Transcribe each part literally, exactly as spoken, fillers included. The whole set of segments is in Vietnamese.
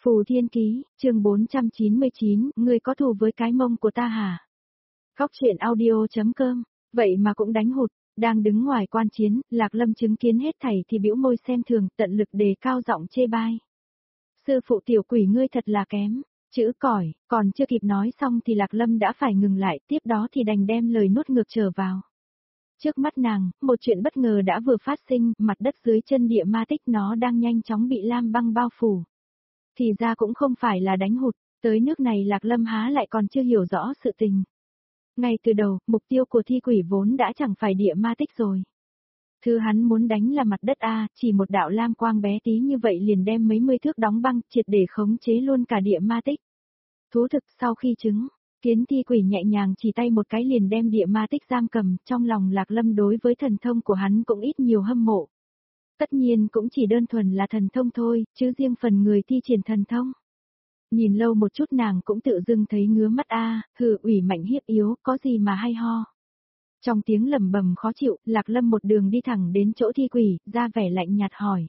Phù Thiên Ký, chương bốn trăm chín mươi chín, ngươi có thù với cái mông của ta hả? Khóc chuyện audio.com, vậy mà cũng đánh hụt, đang đứng ngoài quan chiến, Lạc Lâm chứng kiến hết thảy thì bĩu môi xem thường, tận lực đề cao giọng chê bai. Sư phụ tiểu quỷ ngươi thật là kém, chữ cỏi, còn chưa kịp nói xong thì Lạc Lâm đã phải ngừng lại, tiếp đó thì đành đem lời nuốt ngược trở vào. Trước mắt nàng, một chuyện bất ngờ đã vừa phát sinh, mặt đất dưới chân địa ma tích nó đang nhanh chóng bị lam băng bao phủ. Thì ra cũng không phải là đánh hụt, tới nước này Lạc Lâm há lại còn chưa hiểu rõ sự tình. Ngay từ đầu, mục tiêu của thi quỷ vốn đã chẳng phải địa ma tích rồi. Thứ hắn muốn đánh là mặt đất A, chỉ một đạo lam quang bé tí như vậy liền đem mấy mươi thước đóng băng, triệt để khống chế luôn cả địa ma tích. Thú thực sau khi chứng, kiến thi quỷ nhẹ nhàng chỉ tay một cái liền đem địa ma tích giam cầm, trong lòng Lạc Lâm đối với thần thông của hắn cũng ít nhiều hâm mộ. Tất nhiên cũng chỉ đơn thuần là thần thông thôi, chứ riêng phần người thi triển thần thông. Nhìn lâu một chút nàng cũng tự dưng thấy ngứa mắt a, hừ, ủy mạnh hiếp yếu, có gì mà hay ho. Trong tiếng lầm bầm khó chịu, Lạc Lâm một đường đi thẳng đến chỗ thi quỷ, ra vẻ lạnh nhạt hỏi.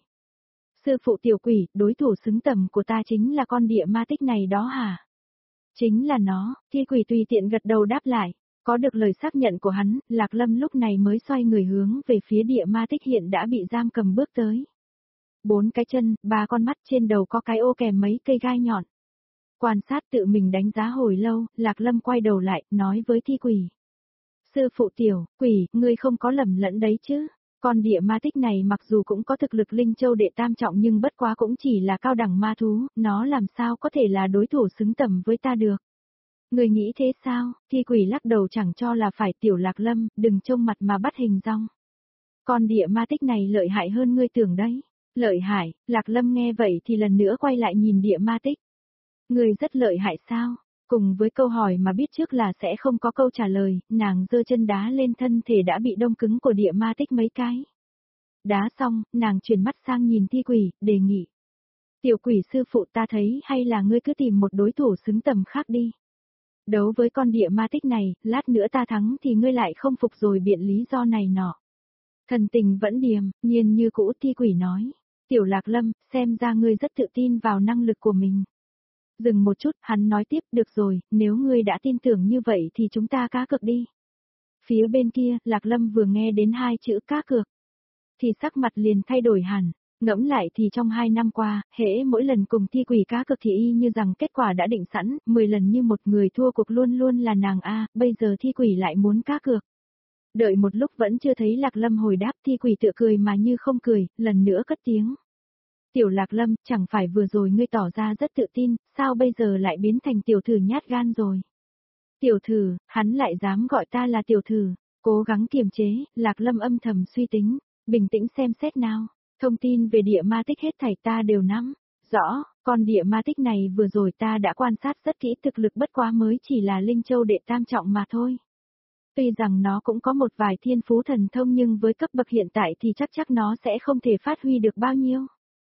Sư phụ tiểu quỷ, đối thủ xứng tầm của ta chính là con địa ma tích này đó hả? Chính là nó, thi quỷ tùy tiện gật đầu đáp lại. Có được lời xác nhận của hắn, Lạc Lâm lúc này mới xoay người hướng về phía địa ma tích hiện đã bị giam cầm bước tới. Bốn cái chân, ba con mắt, trên đầu có cái ô kèm mấy cây gai nhọn. Quan sát tự mình đánh giá hồi lâu, Lạc Lâm quay đầu lại, nói với thi quỷ. Sư phụ tiểu, quỷ, ngươi không có lầm lẫn đấy chứ. Con địa ma tích này mặc dù cũng có thực lực linh châu đệ tam trọng nhưng bất quá cũng chỉ là cao đẳng ma thú, nó làm sao có thể là đối thủ xứng tầm với ta được. Người nghĩ thế sao? Thi quỷ lắc đầu chẳng cho là phải tiểu Lạc Lâm, đừng trông mặt mà bắt hình dong. Con địa ma tích này lợi hại hơn ngươi tưởng đấy. Lợi hại, Lạc Lâm nghe vậy thì lần nữa quay lại nhìn địa ma tích. Ngươi rất lợi hại sao? Cùng với câu hỏi mà biết trước là sẽ không có câu trả lời, nàng giơ chân đá lên thân thể đã bị đông cứng của địa ma tích mấy cái. Đá xong, nàng chuyển mắt sang nhìn thi quỷ, đề nghị. Tiểu quỷ sư phụ ta thấy hay là ngươi cứ tìm một đối thủ xứng tầm khác đi. Đấu với con địa ma tích này, lát nữa ta thắng thì ngươi lại không phục rồi biện lý do này nọ. Thần tình vẫn điềm, nhiên như cũ thi quỷ nói. Tiểu Lạc Lâm, xem ra ngươi rất tự tin vào năng lực của mình. Dừng một chút, hắn nói tiếp, được rồi, nếu ngươi đã tin tưởng như vậy thì chúng ta cá cược đi. Phía bên kia, Lạc Lâm vừa nghe đến hai chữ cá cược. Thì sắc mặt liền thay đổi hẳn. Ngẫm lại thì trong hai năm qua, hễ mỗi lần cùng thi quỷ cá cược thì y như rằng kết quả đã định sẵn, mười lần như một người thua cuộc luôn luôn là nàng A, bây giờ thi quỷ lại muốn cá cược. Đợi một lúc vẫn chưa thấy Lạc Lâm hồi đáp, thi quỷ tựa cười mà như không cười, lần nữa cất tiếng. Tiểu Lạc Lâm, chẳng phải vừa rồi ngươi tỏ ra rất tự tin, sao bây giờ lại biến thành tiểu thử nhát gan rồi? Tiểu thử, hắn lại dám gọi ta là tiểu thử, cố gắng kiềm chế, Lạc Lâm âm thầm suy tính, bình tĩnh xem xét nào. Thông tin về địa ma tích hết thảy ta đều nắm rõ, con địa ma tích này vừa rồi ta đã quan sát rất kỹ, thực lực bất quá mới chỉ là linh châu đệ tam trọng mà thôi. Tuy rằng nó cũng có một vài thiên phú thần thông nhưng với cấp bậc hiện tại thì chắc chắc nó sẽ không thể phát huy được bao nhiêu.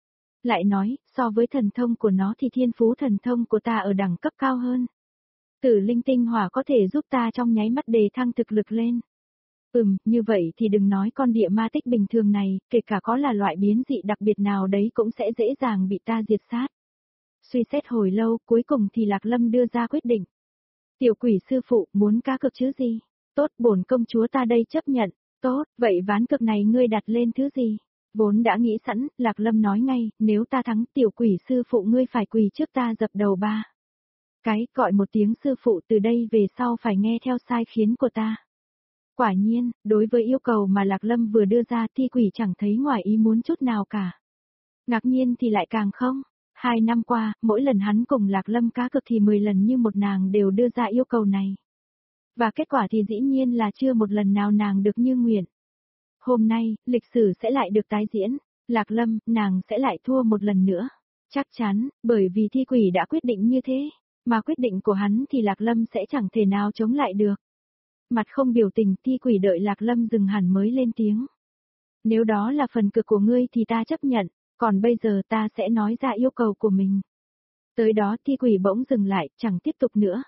Lại nói, so với thần thông của nó thì thiên phú thần thông của ta ở đẳng cấp cao hơn. Tử linh tinh hỏa có thể giúp ta trong nháy mắt đề thăng thực lực lên. Ừm, như vậy thì đừng nói con địa ma tích bình thường này, kể cả có là loại biến dị đặc biệt nào đấy cũng sẽ dễ dàng bị ta diệt sát. Suy xét hồi lâu, cuối cùng thì Lạc Lâm đưa ra quyết định. Tiểu quỷ sư phụ, muốn cá cược chứ gì? Tốt, bổn công chúa ta đây chấp nhận. Tốt, vậy ván cược này ngươi đặt lên thứ gì? Vốn đã nghĩ sẵn, Lạc Lâm nói ngay, nếu ta thắng tiểu quỷ sư phụ ngươi phải quỳ trước ta dập đầu ba. Cái, gọi một tiếng sư phụ từ đây về sau phải nghe theo sai khiến của ta. Quả nhiên, đối với yêu cầu mà Lạc Lâm vừa đưa ra thi quỷ chẳng thấy ngoài ý muốn chút nào cả. Ngạc nhiên thì lại càng không. Hai năm qua, mỗi lần hắn cùng Lạc Lâm cá cược thì mười lần như một nàng đều đưa ra yêu cầu này. Và kết quả thì dĩ nhiên là chưa một lần nào nàng được như nguyện. Hôm nay, lịch sử sẽ lại được tái diễn. Lạc Lâm, nàng sẽ lại thua một lần nữa. Chắc chắn, bởi vì thi quỷ đã quyết định như thế. Mà quyết định của hắn thì Lạc Lâm sẽ chẳng thể nào chống lại được. Mặt không biểu tình, thi quỷ đợi Lạc Lâm dừng hẳn mới lên tiếng. Nếu đó là phần cược của ngươi thì ta chấp nhận, còn bây giờ ta sẽ nói ra yêu cầu của mình. Tới đó thi quỷ bỗng dừng lại, chẳng tiếp tục nữa.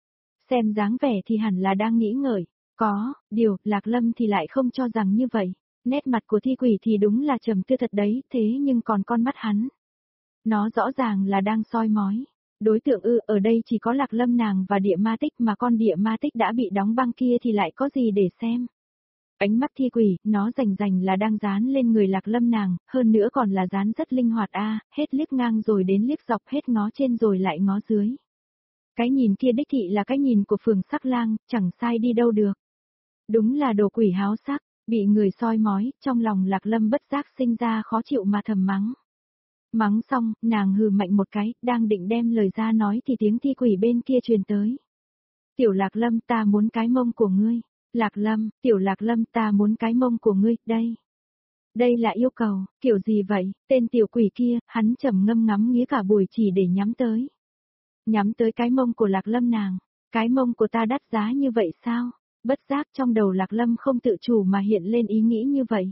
Xem dáng vẻ thì hẳn là đang nghĩ ngợi. Có, điều, Lạc Lâm thì lại không cho rằng như vậy. Nét mặt của thi quỷ thì đúng là trầm tư thật đấy, thế nhưng còn con mắt hắn. Nó rõ ràng là đang soi mói. Đối tượng ư, ở đây chỉ có Lạc Lâm nàng và địa ma tích, mà con địa ma tích đã bị đóng băng kia thì lại có gì để xem. Ánh mắt thi quỷ, nó rành rành là đang dán lên người Lạc Lâm nàng, hơn nữa còn là dán rất linh hoạt a, hết liếc ngang rồi đến liếc dọc, hết ngó trên rồi lại ngó dưới. Cái nhìn kia đích thị là cái nhìn của Phường Sắc Lang, chẳng sai đi đâu được. Đúng là đồ quỷ háo sắc, bị người soi mói, trong lòng Lạc Lâm bất giác sinh ra khó chịu mà thầm mắng. Mắng xong, nàng hừ mạnh một cái, đang định đem lời ra nói thì tiếng thi quỷ bên kia truyền tới. Tiểu Lạc Lâm, ta muốn cái mông của ngươi. Lạc Lâm, Tiểu Lạc Lâm, ta muốn cái mông của ngươi, đây. Đây là yêu cầu, kiểu gì vậy, tên tiểu quỷ kia, hắn trầm ngâm ngắm nghía cả buổi chỉ để nhắm tới. Nhắm tới cái mông của Lạc Lâm nàng, cái mông của ta đắt giá như vậy sao? Bất giác trong đầu Lạc Lâm không tự chủ mà hiện lên ý nghĩ như vậy.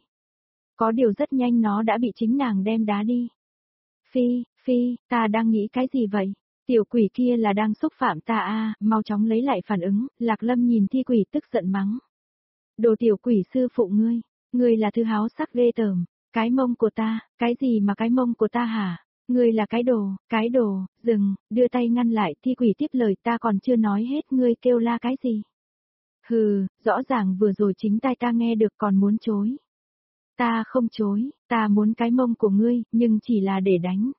Có điều rất nhanh nó đã bị chính nàng đem đá đi. Phi, Phi, ta đang nghĩ cái gì vậy? Tiểu quỷ kia là đang xúc phạm ta à, mau chóng lấy lại phản ứng, Lạc Lâm nhìn thi quỷ tức giận mắng. Đồ tiểu quỷ sư phụ ngươi, ngươi là thứ háo sắc ghê tởm, cái mông của ta, cái gì mà cái mông của ta hả? Ngươi là cái đồ, cái đồ, dừng, đưa tay ngăn lại, thi quỷ tiếp lời, ta còn chưa nói hết, ngươi kêu la cái gì? Hừ, rõ ràng vừa rồi chính tai ta nghe được còn muốn chối. Ta không chối, ta muốn cái mông của ngươi, nhưng chỉ là để đánh.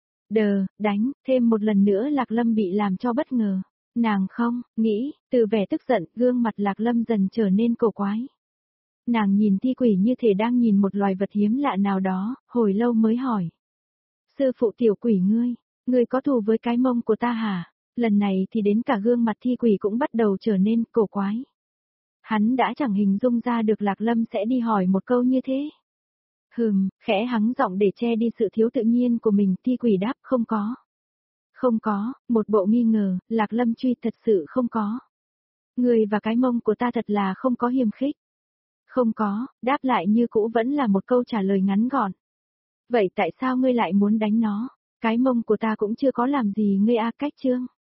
Đờ, đánh, thêm một lần nữa Lạc Lâm bị làm cho bất ngờ. Nàng không, nghĩ, từ vẻ tức giận, gương mặt Lạc Lâm dần trở nên cổ quái. Nàng nhìn thi quỷ như thể đang nhìn một loài vật hiếm lạ nào đó, hồi lâu mới hỏi. Sư phụ tiểu quỷ ngươi, ngươi có thù với cái mông của ta hả? Lần này thì đến cả gương mặt thi quỷ cũng bắt đầu trở nên cổ quái. Hắn đã chẳng hình dung ra được Lạc Lâm sẽ đi hỏi một câu như thế. Hừm, khẽ hắng giọng để che đi sự thiếu tự nhiên của mình, thi quỷ đáp không có. Không có, một bộ nghi ngờ, Lạc Lâm truy thật sự không có. Người và cái mông của ta thật là không có hiềm khích. Không có, đáp lại như cũ vẫn là một câu trả lời ngắn gọn. Vậy tại sao ngươi lại muốn đánh nó? Cái mông của ta cũng chưa có làm gì ngươi a, cách chương.